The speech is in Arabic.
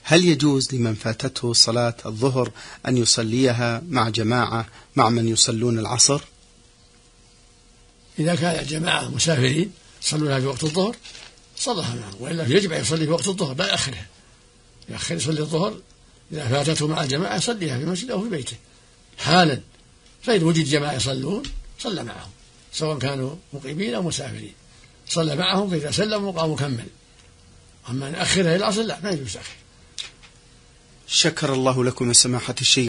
هل يجوز لمن فاتته صلاة الظهر أن يصليها مع جماعة مع من يصلون العصر؟ إذا كان الجماعة مسافرين صلوها في وقت الظهر صلها معهم، وإلا يجب أن يصلي في وقت الظهر لا يأخرها، يصلي الظهر إذا فاتته مع الجماعة يصليها في مسجد أو في بيته حالا، فإن وجد جماعة يصلون صلى معهم سواء كانوا مقيمين أو مسافرين، صلى معهم فإذا سلموا قاموا كمل. أما أن أخرها إلى العصر لا، ما يجوز أخر. شكر الله لكم يا سماحة الشيخ.